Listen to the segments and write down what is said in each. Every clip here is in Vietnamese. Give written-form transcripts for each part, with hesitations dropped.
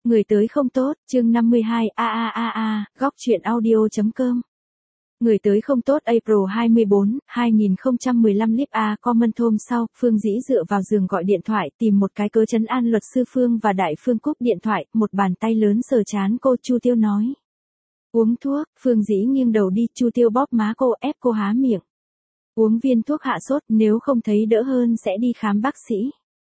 Người tới không tốt, chương 52, góc truyện audio.com. Người tới không tốt April 24, 2015 Clip A comment hôm sau, Phương Dĩ dựa vào giường gọi điện thoại tìm một cái cớ trấn an luật sư Phương và Đại Phương cúp điện thoại, một bàn tay lớn sờ trán cô. Chu Tiêu nói. Uống thuốc, Phương Dĩ nghiêng đầu đi, Chu Tiêu bóp má cô ép cô há miệng. Uống viên thuốc hạ sốt, nếu không thấy đỡ hơn sẽ đi khám bác sĩ.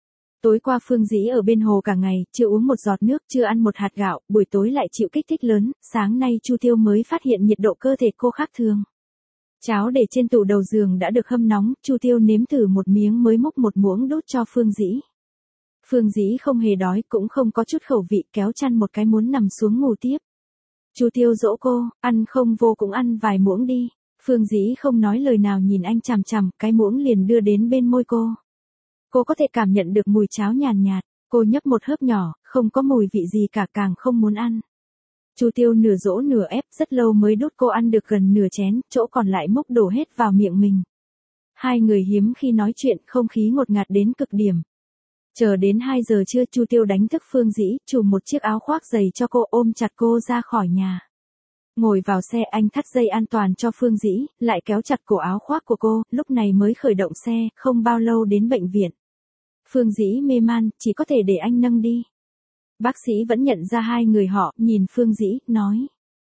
Tối qua Phương Dĩ ở bên hồ cả ngày, chưa uống một giọt nước, chưa ăn một hạt gạo, buổi tối lại chịu kích thích lớn, sáng nay Chu Tiêu mới phát hiện nhiệt độ cơ thể cô khác thường. Cháo để trên tủ đầu giường đã được hâm nóng, Chu Tiêu nếm thử một miếng mới múc một muỗng đút cho Phương Dĩ. Phương Dĩ không hề đói, cũng không có chút khẩu vị, kéo chăn một cái muốn nằm xuống ngủ tiếp. Chu Tiêu dỗ cô, ăn không vô cũng ăn vài muỗng đi. Phương Dĩ không nói lời nào nhìn anh chằm chằm, cái muỗng liền đưa đến bên môi cô. Cô có thể cảm nhận được mùi cháo nhàn nhạt, cô nhấp một hớp nhỏ, không có mùi vị gì cả, càng không muốn ăn. Chu Tiêu nửa dỗ nửa ép, rất lâu mới đút cô ăn được gần nửa chén, chỗ còn lại múc đổ hết vào miệng mình. Hai người hiếm khi nói chuyện, không khí ngột ngạt đến cực điểm. Chờ đến 2 giờ trưa, Chu Tiêu đánh thức Phương Dĩ, chùm một chiếc áo khoác dày cho cô, ôm chặt cô ra khỏi nhà. Ngồi vào xe, anh thắt dây an toàn cho Phương Dĩ, lại kéo chặt cổ áo khoác của cô, lúc này mới khởi động xe, không bao lâu đến bệnh viện. Phương Dĩ mê man, chỉ có thể để anh nâng đi. Bác sĩ vẫn nhận ra hai người họ, nhìn Phương Dĩ, nói.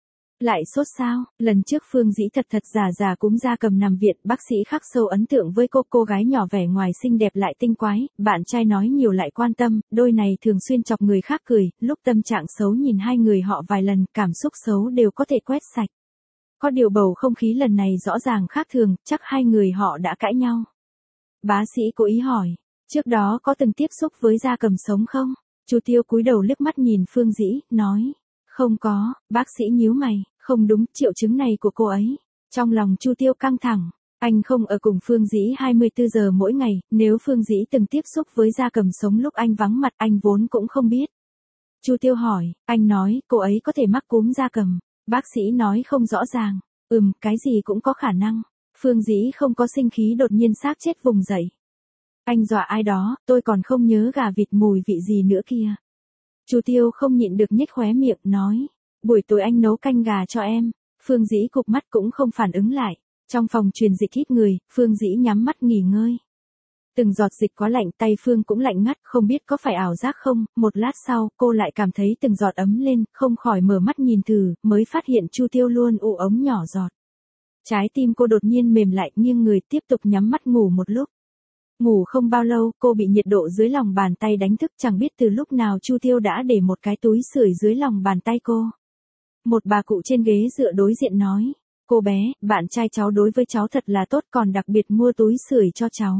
Lại sốt sao? Lần trước Phương Dĩ thật giả cúm gia cầm nằm viện, bác sĩ khắc sâu ấn tượng với cô gái nhỏ vẻ ngoài xinh đẹp lại tinh quái, bạn trai nói nhiều lại quan tâm, đôi này thường xuyên chọc người khác cười, lúc tâm trạng xấu nhìn hai người họ vài lần, cảm xúc xấu đều có thể quét sạch. Có điều bầu không khí lần này rõ ràng khác thường, chắc hai người họ đã cãi nhau. Bác sĩ cố ý hỏi, trước đó có từng tiếp xúc với gia cầm sống không? Chu Tiêu cúi đầu liếc mắt nhìn Phương Dĩ, nói. Không có, bác sĩ nhíu mày, không đúng, triệu chứng này của cô ấy. Trong lòng Chu Tiêu căng thẳng, anh không ở cùng Phương Dĩ 24 giờ mỗi ngày, nếu Phương Dĩ từng tiếp xúc với gia cầm sống lúc anh vắng mặt, anh vốn cũng không biết. Chu Tiêu hỏi, anh nói cô ấy có thể mắc cúm gia cầm. Bác sĩ nói không rõ ràng, cái gì cũng có khả năng. Phương Dĩ không có sinh khí, đột nhiên xác chết vùng dậy. Anh dọa ai đó, tôi còn không nhớ gà vịt mùi vị gì nữa kia. Chu Tiêu không nhịn được nhếch khóe miệng, nói. Buổi tối anh nấu canh gà cho em. Phương Dĩ cụp mắt cũng không phản ứng lại. Trong phòng truyền dịch ít người, Phương Dĩ nhắm mắt nghỉ ngơi. Từng giọt dịch quá lạnh, tay Phương cũng lạnh ngắt, không biết có phải ảo giác không. Một lát sau, cô lại cảm thấy từng giọt ấm lên, không khỏi mở mắt nhìn thử, mới phát hiện Chu Tiêu luôn ù ống nhỏ giọt. Trái tim cô đột nhiên mềm lại, nghiêng người tiếp tục nhắm mắt ngủ một lúc. Ngủ không bao lâu, cô bị nhiệt độ dưới lòng bàn tay đánh thức, chẳng biết từ lúc nào Chu Tiêu đã để một cái túi sưởi dưới lòng bàn tay cô. Một bà cụ trên ghế dựa đối diện nói, cô bé, bạn trai cháu đối với cháu thật là tốt, còn đặc biệt mua túi sưởi cho cháu.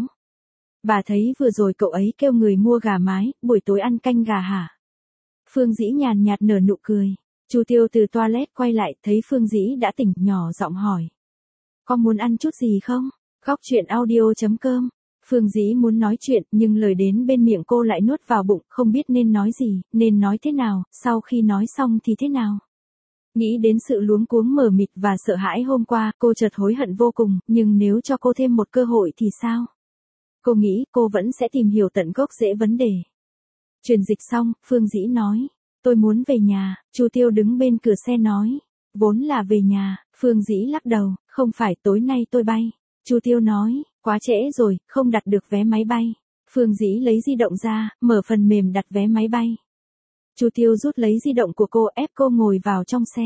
Bà thấy vừa rồi cậu ấy kêu người mua gà mái, buổi tối ăn canh gà hả? Phương Dĩ nhàn nhạt nở nụ cười. Chu Tiêu từ toilet quay lại, thấy Phương Dĩ đã tỉnh, nhỏ giọng hỏi. Có muốn ăn chút gì không? Góc truyện audio.com. Phương Dĩ muốn nói chuyện, nhưng lời đến bên miệng cô lại nuốt vào bụng, không biết nên nói gì, nên nói thế nào, sau khi nói xong thì thế nào. Nghĩ đến sự luống cuống mờ mịt và sợ hãi hôm qua, cô chợt hối hận vô cùng, nhưng nếu cho cô thêm một cơ hội thì sao? Cô nghĩ cô vẫn sẽ tìm hiểu tận gốc rễ vấn đề. Truyền dịch xong, Phương Dĩ nói, tôi muốn về nhà. Chu Tiêu đứng bên cửa xe nói, vốn là về nhà. Phương Dĩ lắc đầu, không phải, tối nay tôi bay. Chu Tiêu nói, quá trễ rồi, không đặt được vé máy bay. Phương Dĩ lấy di động ra, mở phần mềm đặt vé máy bay. Chu Tiêu rút lấy di động của cô, ép cô ngồi vào trong xe.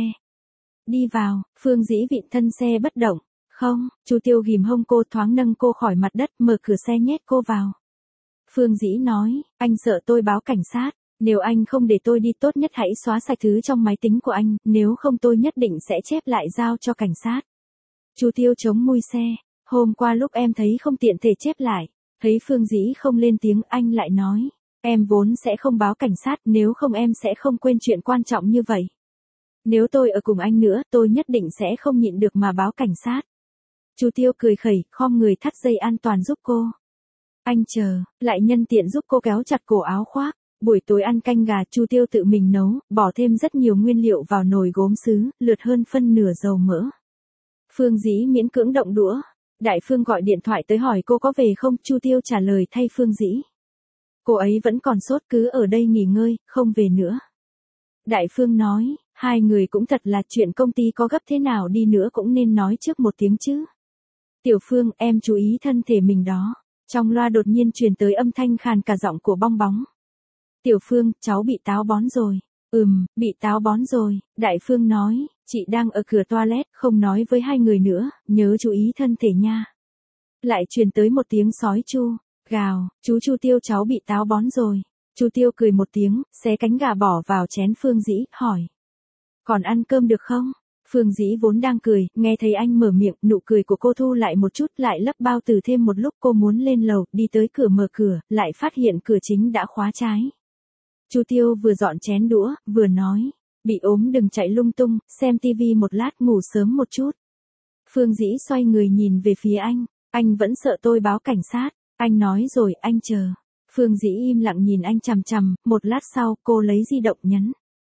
Đi vào. Phương Dĩ vịn thân xe bất động. Không. Chu Tiêu ghìm hông cô, thoáng nâng cô khỏi mặt đất, mở cửa xe nhét cô vào. Phương Dĩ nói, anh sợ tôi báo cảnh sát. Nếu anh không để tôi đi, tốt nhất hãy xóa sạch thứ trong máy tính của anh, nếu không tôi nhất định sẽ chép lại giao cho cảnh sát. Chu Tiêu chống mui xe. Hôm qua lúc em thấy không tiện thể chép lại. Thấy Phương Dĩ không lên tiếng, anh lại nói. Em vốn sẽ không báo cảnh sát, nếu không em sẽ không quên chuyện quan trọng như vậy. Nếu tôi ở cùng anh nữa, tôi nhất định sẽ không nhịn được mà báo cảnh sát. Chu Tiêu cười khẩy, khom người thắt dây an toàn giúp cô. Anh chờ, lại nhân tiện giúp cô kéo chặt cổ áo khoác. Buổi tối ăn canh gà, Chu Tiêu tự mình nấu, bỏ thêm rất nhiều nguyên liệu vào nồi gốm sứ, lượt hơn phân nửa dầu mỡ. Phương Dĩ miễn cưỡng động đũa. Đại Phương gọi điện thoại tới hỏi cô có về không, Chu Tiêu trả lời thay Phương Dĩ. Cô ấy vẫn còn sốt, cứ ở đây nghỉ ngơi, không về nữa. Đại Phương nói, hai người cũng thật là chuyện công ty có gấp thế nào đi nữa cũng nên nói trước một tiếng chứ. Tiểu Phương, em chú ý thân thể mình đó. Trong loa đột nhiên truyền tới âm thanh khàn cả giọng của Bong Bóng. Tiểu Phương, cháu bị táo bón rồi. Bị táo bón rồi, Đại Phương nói, chị đang ở cửa toilet, không nói với hai người nữa, nhớ chú ý thân thể nha. Lại truyền tới một tiếng sói chu, gào, chú Chu Tiêu cháu bị táo bón rồi. Chu Tiêu cười một tiếng, xé cánh gà bỏ vào chén Phương Dĩ, hỏi. Còn ăn cơm được không? Phương Dĩ vốn đang cười, nghe thấy anh mở miệng, nụ cười của cô thu lại một chút, lại lấp bao từ thêm một lúc cô muốn lên lầu, đi tới cửa mở cửa, lại phát hiện cửa chính đã khóa trái. Chu Tiêu vừa dọn chén đũa, vừa nói, bị ốm đừng chạy lung tung, xem tivi một lát ngủ sớm một chút. Phương Dĩ xoay người nhìn về phía anh vẫn sợ tôi báo cảnh sát, anh nói rồi, anh chờ. Phương Dĩ im lặng nhìn anh chằm chằm, một lát sau, cô lấy di động nhấn.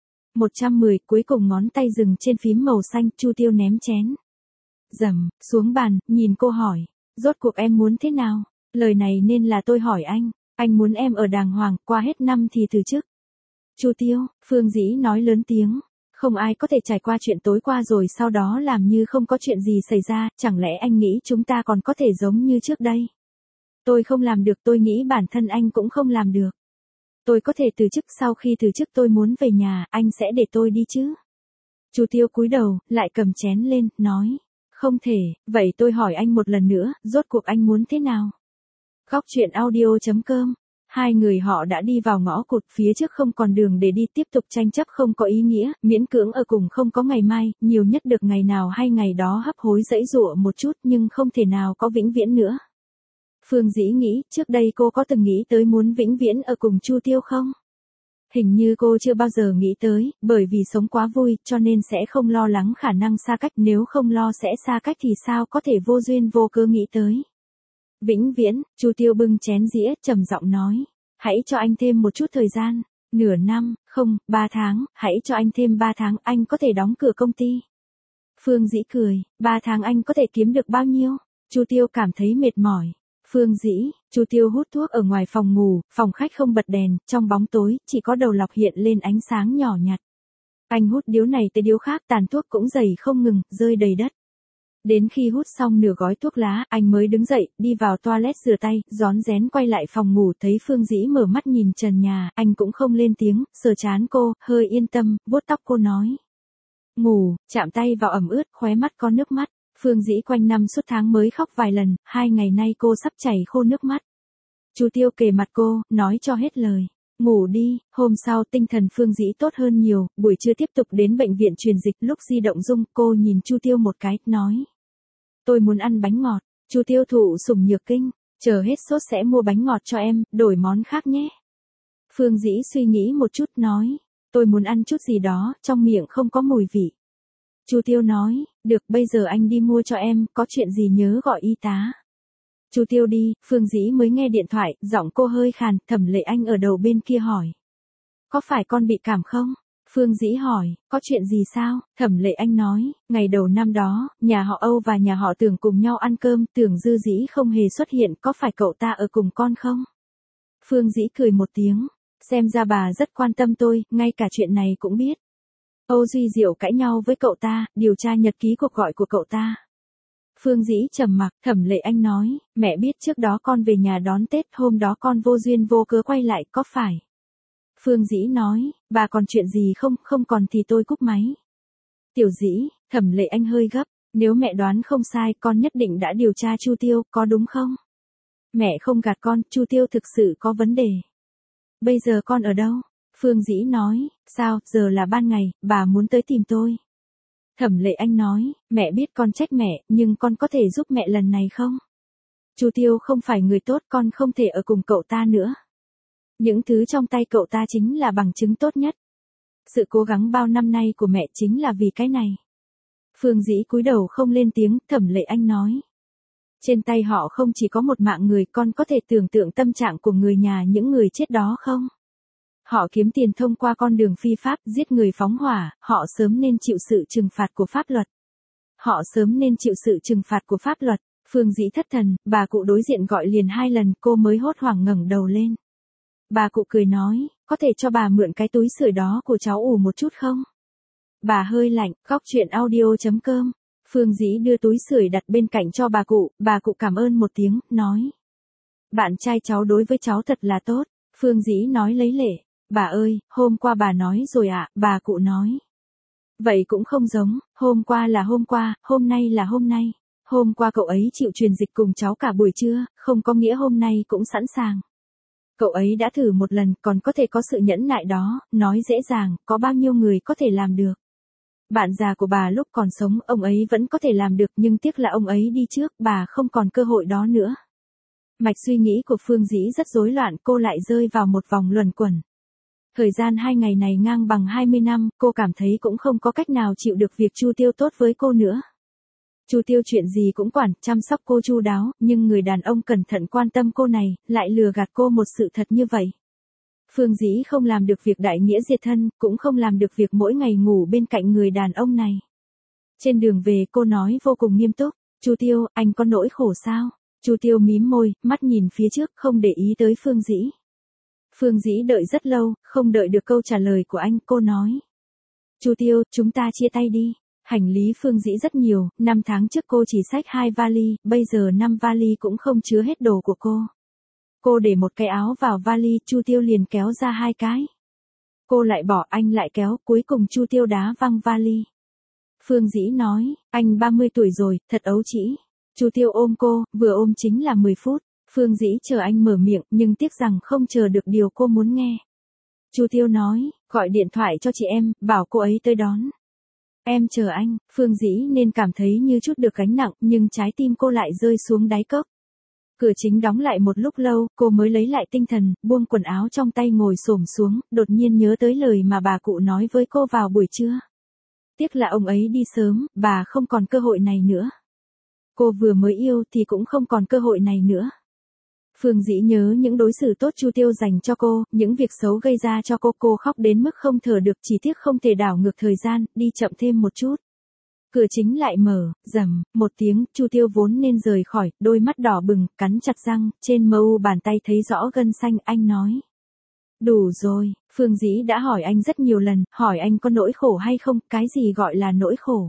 110, cuối cùng ngón tay dừng trên phím màu xanh, Chu Tiêu ném chén. Dầm, xuống bàn, nhìn cô hỏi, rốt cuộc em muốn thế nào? Lời này nên là tôi hỏi anh muốn em ở đàng hoàng, qua hết năm thì từ chức. Chu Tiêu, Phương Dĩ nói lớn tiếng, không ai có thể trải qua chuyện tối qua rồi sau đó làm như không có chuyện gì xảy ra, chẳng lẽ anh nghĩ chúng ta còn có thể giống như trước đây? Tôi không làm được, tôi nghĩ bản thân anh cũng không làm được. Tôi có thể từ chức, sau khi từ chức tôi muốn về nhà, anh sẽ để tôi đi chứ? Chu Tiêu cúi đầu, lại cầm chén lên, nói, không thể, vậy tôi hỏi anh một lần nữa, rốt cuộc anh muốn thế nào? Góc truyện audio.com. Hai người họ đã đi vào ngõ cụt, phía trước không còn đường để đi, tiếp tục tranh chấp không có ý nghĩa, miễn cưỡng ở cùng không có ngày mai, nhiều nhất được ngày nào hay ngày đó hấp hối giãy giụa một chút nhưng không thể nào có vĩnh viễn nữa. Phương Dĩ nghĩ, trước đây cô có từng nghĩ tới muốn vĩnh viễn ở cùng Chu Tiêu không? Hình như cô chưa bao giờ nghĩ tới, bởi vì sống quá vui, cho nên sẽ không lo lắng khả năng xa cách, nếu không lo sẽ xa cách thì sao có thể vô duyên vô cớ nghĩ tới. Vĩnh viễn, Chu Tiêu bưng chén dĩa, trầm giọng nói, hãy cho anh thêm một chút thời gian, nửa năm, không, 3 tháng, hãy cho anh thêm 3 tháng, anh có thể đóng cửa công ty. Phương Dĩ cười, 3 tháng anh có thể kiếm được bao nhiêu? Chu Tiêu cảm thấy mệt mỏi. Phương Dĩ, Chu Tiêu hút thuốc ở ngoài phòng ngủ, phòng khách không bật đèn, trong bóng tối, chỉ có đầu lọc hiện lên ánh sáng nhỏ nhặt. Anh hút điếu này tới điếu khác, tàn thuốc cũng dày không ngừng, rơi đầy đất. Đến khi hút xong nửa gói thuốc lá, anh mới đứng dậy, đi vào toilet rửa tay, rón rén quay lại phòng ngủ, thấy Phương Dĩ mở mắt nhìn trần nhà, anh cũng không lên tiếng, sờ trán cô, hơi yên tâm, vuốt tóc cô nói. Ngủ, chạm tay vào ẩm ướt, khóe mắt có nước mắt. Phương Dĩ quanh năm suốt tháng mới khóc vài lần, 2 ngày nay cô sắp chảy khô nước mắt. Chu Tiêu kề mặt cô, nói cho hết lời. Ngủ đi, hôm sau tinh thần Phương Dĩ tốt hơn nhiều, buổi trưa tiếp tục đến bệnh viện truyền dịch, lúc di động rung, cô nhìn Chu Tiêu một cái, nói. Tôi muốn ăn bánh ngọt. Chu Tiêu thụ sủng nhược kinh, chờ hết sốt sẽ mua bánh ngọt cho em, đổi món khác nhé. Phương Dĩ suy nghĩ một chút, nói. Tôi muốn ăn chút gì đó, trong miệng không có mùi vị. Chu Tiêu nói, được, bây giờ anh đi mua cho em, có chuyện gì nhớ gọi y tá. Chu Tiêu đi, Phương Dĩ mới nghe điện thoại, giọng cô hơi khàn, Thẩm Lệ Anh ở đầu bên kia hỏi. Có phải con bị cảm không? Phương Dĩ hỏi, có chuyện gì sao? Thẩm Lệ Anh nói, ngày đầu năm đó, nhà họ Âu và nhà họ Tưởng cùng nhau ăn cơm, Tưởng Dư Dĩ không hề xuất hiện, có phải cậu ta ở cùng con không? Phương Dĩ cười một tiếng, xem ra bà rất quan tâm tôi, ngay cả chuyện này cũng biết. Âu Duy Diệu cãi nhau với cậu ta, điều tra nhật ký cuộc gọi của cậu ta. Phương Dĩ trầm mặc, Thẩm Lệ Anh nói, mẹ biết trước đó con về nhà đón Tết, hôm đó con vô duyên vô cớ quay lại, có phải? Phương Dĩ nói, bà còn chuyện gì không, không còn thì tôi cúp máy. Tiểu Dĩ, Thẩm Lệ Anh hơi gấp, nếu mẹ đoán không sai, con nhất định đã điều tra Chu Tiêu, có đúng không? Mẹ không gạt con, Chu Tiêu thực sự có vấn đề. Bây giờ con ở đâu? Phương Dĩ nói, sao, giờ là ban ngày, bà muốn tới tìm tôi. Thẩm Lệ Anh nói, mẹ biết con trách mẹ, nhưng con có thể giúp mẹ lần này không? Chu Tiêu không phải người tốt, con không thể ở cùng cậu ta nữa. Những thứ trong tay cậu ta chính là bằng chứng tốt nhất. Sự cố gắng bao năm nay của mẹ chính là vì cái này. Phương Dĩ cúi đầu không lên tiếng, Thẩm Lệ Anh nói. Trên tay họ không chỉ có một mạng người, con có thể tưởng tượng tâm trạng của người nhà những người chết đó không? Họ kiếm tiền thông qua con đường phi pháp, giết người phóng hỏa, họ sớm nên chịu sự trừng phạt của pháp luật. Họ sớm nên chịu sự trừng phạt của pháp luật. Phương Dĩ thất thần, bà cụ đối diện gọi liền 2 lần, cô mới hốt hoảng ngẩng đầu lên. Bà cụ cười nói, có thể cho bà mượn cái túi sưởi đó của cháu ủ một chút không? Bà hơi lạnh, góc chuyện audio.com. Phương Dĩ đưa túi sưởi đặt bên cạnh cho bà cụ cảm ơn một tiếng, nói. Bạn trai cháu đối với cháu thật là tốt, Phương Dĩ nói lấy lệ. Bà ơi, hôm qua bà nói rồi ạ, bà cụ nói. Vậy cũng không giống, hôm qua là hôm qua, hôm nay là hôm nay. Hôm qua cậu ấy chịu truyền dịch cùng cháu cả buổi trưa, không có nghĩa hôm nay cũng sẵn sàng. Cậu ấy đã thử một lần, còn có thể có sự nhẫn nại đó, nói dễ dàng, có bao nhiêu người có thể làm được. Bạn già của bà lúc còn sống, ông ấy vẫn có thể làm được, nhưng tiếc là ông ấy đi trước, bà không còn cơ hội đó nữa. Mạch suy nghĩ của Phương Dĩ rất rối loạn, cô lại rơi vào một vòng luẩn quẩn. Thời gian 2 ngày này ngang bằng 20 năm, cô cảm thấy cũng không có cách nào chịu được việc Chu Tiêu tốt với cô nữa. Chu Tiêu chuyện gì cũng quản, chăm sóc cô chu đáo, nhưng người đàn ông cẩn thận quan tâm cô này, lại lừa gạt cô một sự thật như vậy. Phương Dĩ không làm được việc đại nghĩa diệt thân, cũng không làm được việc mỗi ngày ngủ bên cạnh người đàn ông này. Trên đường về cô nói vô cùng nghiêm túc, Chu Tiêu, anh có nỗi khổ sao? Chu Tiêu mím môi, mắt nhìn phía trước, không để ý tới Phương Dĩ. Phương Dĩ đợi rất lâu, không đợi được câu trả lời của anh, cô nói. Chu Tiêu, chúng ta chia tay đi. Hành lý Phương Dĩ rất nhiều, 5 tháng trước cô chỉ xách 2 vali, bây giờ 5 vali cũng không chứa hết đồ của cô. Cô để một cái áo vào vali, Chu Tiêu liền kéo ra 2 cái. Cô lại bỏ, anh lại kéo, cuối cùng Chu Tiêu đá văng vali. Phương Dĩ nói, anh 30 tuổi rồi, thật ấu trĩ. Chu Tiêu ôm cô, vừa ôm chính là 10 phút. Phương Dĩ chờ anh mở miệng, nhưng tiếc rằng không chờ được điều cô muốn nghe. Chu Tiêu nói, gọi điện thoại cho chị em, bảo cô ấy tới đón. Em chờ anh, Phương Dĩ nên cảm thấy như chút được gánh nặng, nhưng trái tim cô lại rơi xuống đáy cốc. Cửa chính đóng lại một lúc lâu, cô mới lấy lại tinh thần, buông quần áo trong tay ngồi xổm xuống, đột nhiên nhớ tới lời mà bà cụ nói với cô vào buổi trưa. Tiếc là ông ấy đi sớm, bà không còn cơ hội này nữa. Cô vừa mới yêu thì cũng không còn cơ hội này nữa. Phương Dĩ nhớ những đối xử tốt Chu Tiêu dành cho cô, những việc xấu gây ra cho cô khóc đến mức không thở được, chỉ tiếc không thể đảo ngược thời gian, đi chậm thêm một chút. Cửa chính lại mở, rầm, một tiếng, Chu Tiêu vốn nên rời khỏi, đôi mắt đỏ bừng, cắn chặt răng, trên mu bàn tay thấy rõ gân xanh, anh nói. Đủ rồi, Phương Dĩ đã hỏi anh rất nhiều lần, hỏi anh có nỗi khổ hay không, cái gì gọi là nỗi khổ?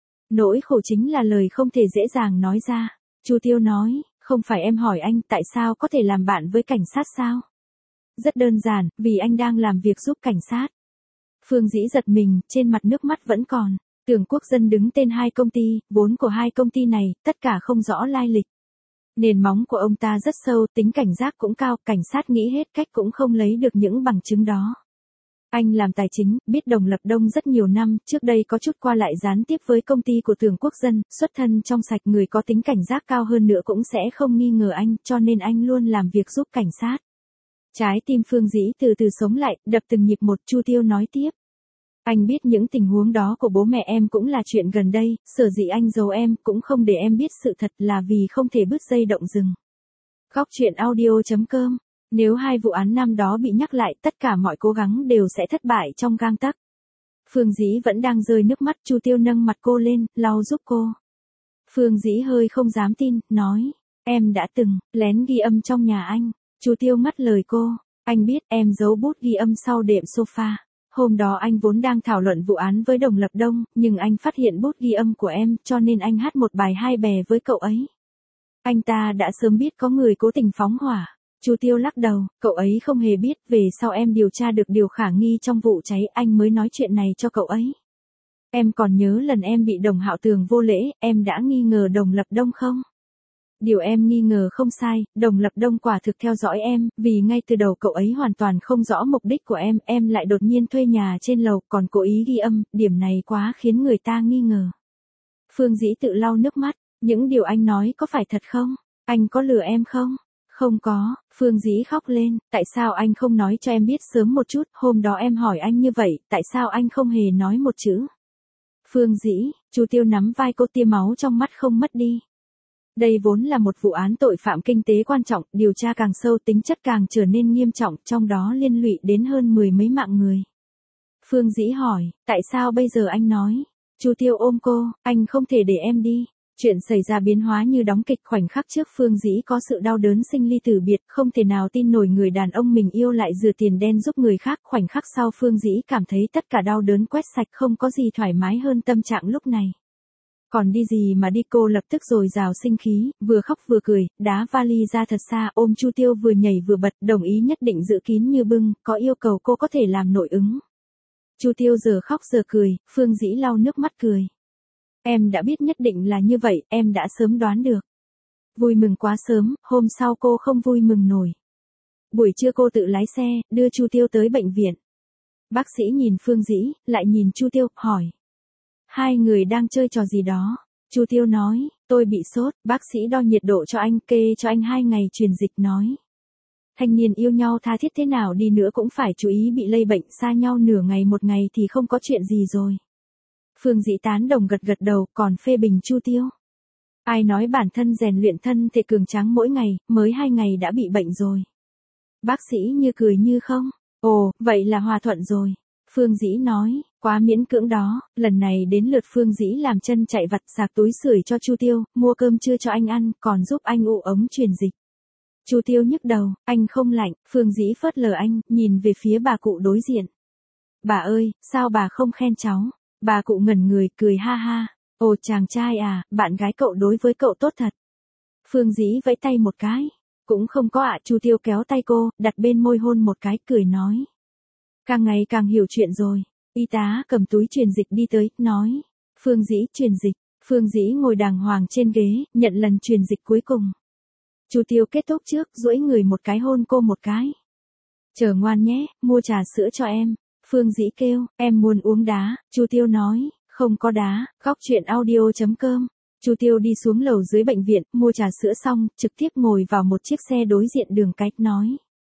Nỗi khổ chính là lời không thể dễ dàng nói ra. Chu Tiêu nói, không phải em hỏi anh tại sao có thể làm bạn với cảnh sát sao? Rất đơn giản, vì anh đang làm việc giúp cảnh sát. Phương Dĩ giật mình, trên mặt nước mắt vẫn còn. Tưởng Quốc Dân đứng tên 2 công ty, vốn của 2 công ty này, tất cả không rõ lai lịch. Nền móng của ông ta rất sâu, tính cảnh giác cũng cao, cảnh sát nghĩ hết cách cũng không lấy được những bằng chứng đó. Anh làm tài chính, biết Đồng Lập Đông rất nhiều năm, trước đây có chút qua lại gián tiếp với công ty của Tưởng Quốc Dân, xuất thân trong sạch, người có tính cảnh giác cao hơn nữa cũng sẽ không nghi ngờ anh, cho nên anh luôn làm việc giúp cảnh sát. Trái tim Phương Dĩ từ từ sống lại, đập từng nhịp một. Chu Tiêu nói tiếp. Anh biết những tình huống đó của bố mẹ em cũng là chuyện gần đây, sở dĩ anh giấu em, cũng không để em biết sự thật là vì không thể bứt dây động rừng. Góc chuyện audio.com. Nếu 2 vụ án năm đó bị nhắc lại, tất cả mọi cố gắng đều sẽ thất bại trong gang tấc. Phương Dĩ vẫn đang rơi nước mắt, Chu Tiêu nâng mặt cô lên, lau giúp cô. Phương Dĩ hơi không dám tin, nói, em đã từng lén ghi âm trong nhà anh. Chu Tiêu ngắt lời cô, anh biết em giấu bút ghi âm sau đệm sofa. Hôm đó anh vốn đang thảo luận vụ án với Đồng Lập Đông, nhưng anh phát hiện bút ghi âm của em, cho nên anh hát một bài hai bè với cậu ấy. Anh ta đã sớm biết có người cố tình phóng hỏa. Chu Tiêu lắc đầu, cậu ấy không hề biết, về sau em điều tra được điều khả nghi trong vụ cháy, anh mới nói chuyện này cho cậu ấy. Em còn nhớ lần em bị Đồng Hạo Tường vô lễ, em đã nghi ngờ Đồng Lập Đông không? Điều em nghi ngờ không sai, Đồng Lập Đông quả thực theo dõi em, vì ngay từ đầu cậu ấy hoàn toàn không rõ mục đích của em lại đột nhiên thuê nhà trên lầu, còn cố ý ghi âm, điểm này quá khiến người ta nghi ngờ. Phương Dĩ tự lau nước mắt, những điều anh nói có phải thật không? Anh có lừa em không? Không có, Phương Dĩ khóc lên, tại sao anh không nói cho em biết sớm một chút, hôm đó em hỏi anh như vậy, tại sao anh không hề nói một chữ? Phương Dĩ, Chu Tiêu nắm vai cô, tia máu trong mắt không mất đi. Đây vốn là một vụ án tội phạm kinh tế quan trọng, điều tra càng sâu tính chất càng trở nên nghiêm trọng, trong đó liên lụy đến hơn 10 mấy mạng người. Phương Dĩ hỏi, tại sao bây giờ anh nói? Chu Tiêu ôm cô, anh không thể để em đi. Chuyện xảy ra biến hóa như đóng kịch, khoảnh khắc trước Phương Dĩ có sự đau đớn sinh ly tử biệt, không thể nào tin nổi người đàn ông mình yêu lại rửa tiền đen giúp người khác, khoảnh khắc sau Phương Dĩ cảm thấy tất cả đau đớn quét sạch, không có gì thoải mái hơn tâm trạng lúc này. Còn đi gì mà đi, cô lập tức dồi dào sinh khí, vừa khóc vừa cười, đá vali ra thật xa, ôm Chu Tiêu vừa nhảy vừa bật, đồng ý nhất định giữ kín như bưng, có yêu cầu cô có thể làm nội ứng. Chu Tiêu giờ khóc giờ cười, Phương Dĩ lau nước mắt cười. Em đã biết nhất định là như vậy, em đã sớm đoán được. Vui mừng quá sớm, hôm sau cô không vui mừng nổi. Buổi trưa cô tự lái xe, đưa Chu Tiêu tới bệnh viện. Bác sĩ nhìn Phương Dĩ, lại nhìn Chu Tiêu, hỏi. Hai người đang chơi trò gì đó? Chu Tiêu nói, tôi bị sốt, bác sĩ đo nhiệt độ cho anh, kê cho anh 2 ngày truyền dịch nói. Thanh niên yêu nhau tha thiết thế nào đi nữa cũng phải chú ý bị lây bệnh, xa nhau nửa ngày một ngày thì không có chuyện gì rồi. Phương Dĩ tán đồng gật gật đầu, còn phê bình Chu Tiêu. Ai nói bản thân rèn luyện thân thể cường tráng mỗi ngày, mới 2 ngày đã bị bệnh rồi. Bác sĩ như cười như không. Ồ, vậy là hòa thuận rồi. Phương Dĩ nói, quá miễn cưỡng đó, lần này đến lượt Phương Dĩ làm chân chạy vặt, sạc túi sưởi cho Chu Tiêu, mua cơm trưa cho anh ăn, còn giúp anh ụ ống truyền dịch. Chu Tiêu nhức đầu, anh không lạnh, Phương Dĩ phớt lờ anh, nhìn về phía bà cụ đối diện. Bà ơi, sao bà không khen cháu? Bà cụ ngẩn người, cười ha ha. Ồ chàng trai à, bạn gái cậu đối với cậu tốt thật. Phương Dĩ vẫy tay một cái. Cũng không có ạ. Chu Tiêu kéo tay cô, đặt bên môi hôn một cái, cười nói. Càng ngày càng hiểu chuyện rồi. Y tá cầm túi truyền dịch đi tới, nói. Phương Dĩ truyền dịch. Phương Dĩ ngồi đàng hoàng trên ghế, nhận lần truyền dịch cuối cùng. Chu Tiêu kết thúc trước, duỗi người một cái hôn cô một cái. Chờ ngoan nhé, mua trà sữa cho em. Phương Dĩ kêu, em muốn uống đá. Chu Tiêu nói, không có đá. Góc chuyện audio.com. Chu Tiêu đi xuống lầu dưới bệnh viện, mua trà sữa xong, trực tiếp ngồi vào một chiếc xe đối diện đường cách nói.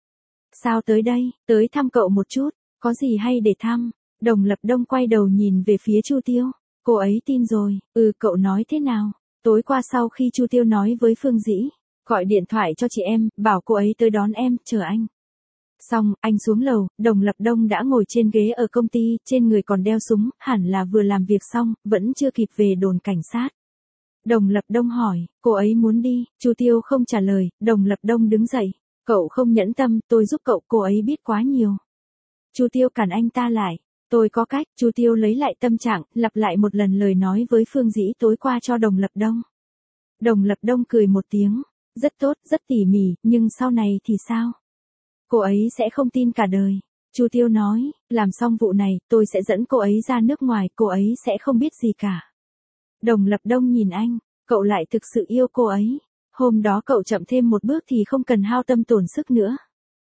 Sao tới đây, tới thăm cậu một chút, có gì hay để thăm? Đồng Lập Đông quay đầu nhìn về phía Chu Tiêu. Cô ấy tin rồi, cậu nói thế nào? Tối qua sau khi Chu Tiêu nói với Phương Dĩ, gọi điện thoại cho chị em, bảo cô ấy tới đón em, chờ anh. Xong, anh xuống lầu, Đồng Lập Đông đã ngồi trên ghế ở công ty, trên người còn đeo súng, hẳn là vừa làm việc xong, vẫn chưa kịp về đồn cảnh sát. Đồng Lập Đông hỏi, cô ấy muốn đi, Chu Tiêu không trả lời, Đồng Lập Đông đứng dậy, cậu không nhẫn tâm, tôi giúp cậu, cô ấy biết quá nhiều. Chu Tiêu cản anh ta lại, tôi có cách, Chu Tiêu lấy lại tâm trạng, lặp lại một lần lời nói với Phương Dĩ tối qua cho Đồng Lập Đông. Đồng Lập Đông cười một tiếng, rất tốt, rất tỉ mỉ, nhưng sau này thì sao? Cô ấy sẽ không tin cả đời. Chu Tiêu nói, làm xong vụ này, tôi sẽ dẫn cô ấy ra nước ngoài, cô ấy sẽ không biết gì cả. Đồng Lập Đông nhìn anh, cậu lại thực sự yêu cô ấy. Hôm đó cậu chậm thêm một bước thì không cần hao tâm tổn sức nữa.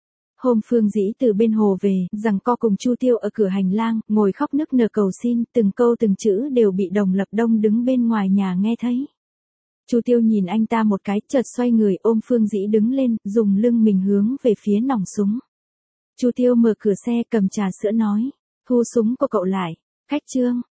Hôm Phương Dĩ từ bên hồ về, giằng co cùng Chu Tiêu ở cửa hành lang, ngồi khóc nức nở cầu xin, từng câu từng chữ đều bị Đồng Lập Đông đứng bên ngoài nhà nghe thấy. Chu Tiêu nhìn anh ta một cái, chợt xoay người ôm Phương Dĩ đứng lên, dùng lưng mình hướng về phía nòng súng. Chu Tiêu mở cửa xe cầm trà sữa nói, thu súng của cậu lại. Khách trương,